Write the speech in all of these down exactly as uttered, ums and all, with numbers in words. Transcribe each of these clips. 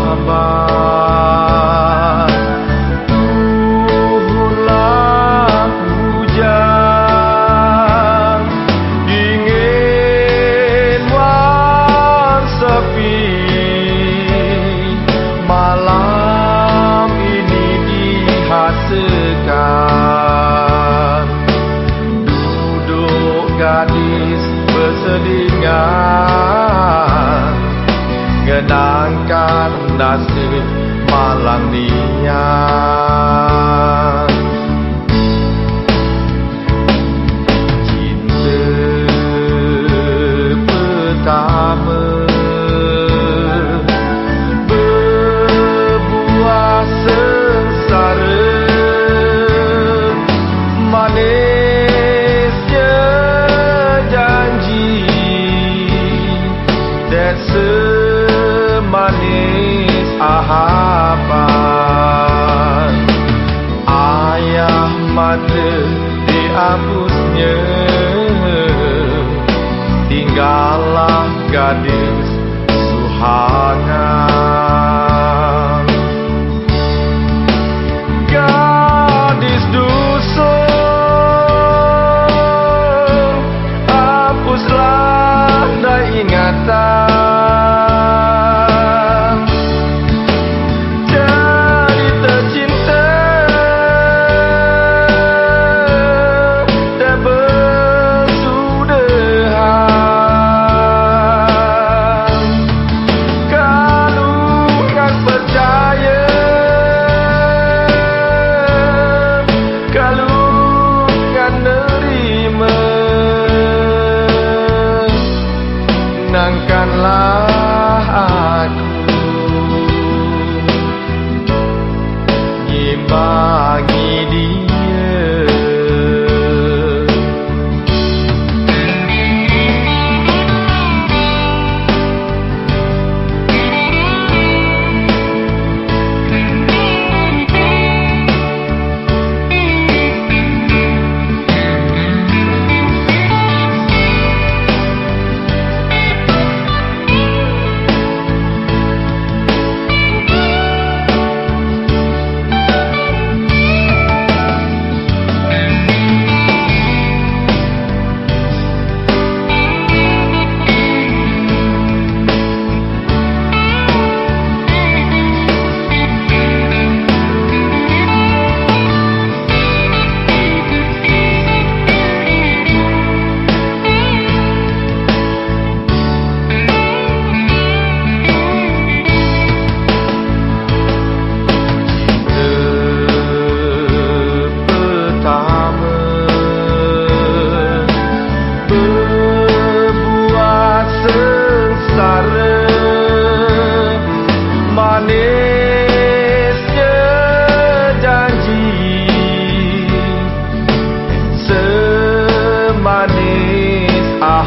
sabar. Turunlah hujan, dingin wan sepi. Malam ini dihasilkan, duduk gadis berselingan, ngenangkan nasib malang niat. Cinta pertama berbuah sengsara, manisnya janji dan semanis harapan. Ayah mata dihapusnya, tinggallah gadis suhana. Gadis dusun, hapuslah dah ingatan. Cerita cinta dan bersudahan. Kalungan percaya, kalungan nerima. Nangkanlah aku, ngimbangi dia. Manisnya janji, semanis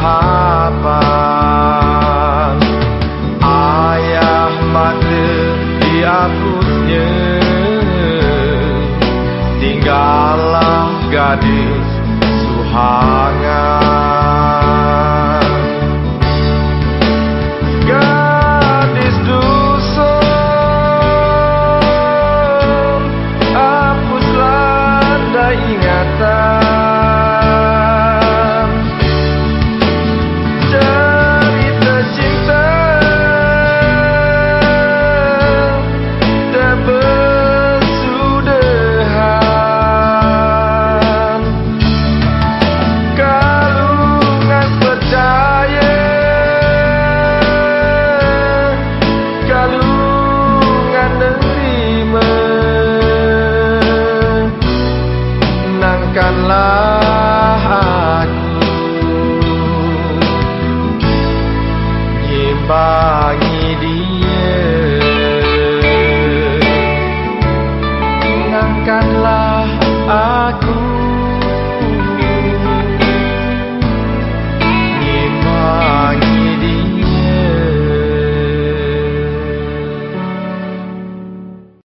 harapan. Ayah mata dihapusnya, tinggallah gadis suhana. Gadis dusun, hapuslah dah ingatan. Cerita cinta dan bersudahan. Kalungan percaya, kalungan nerima. Nangkanlah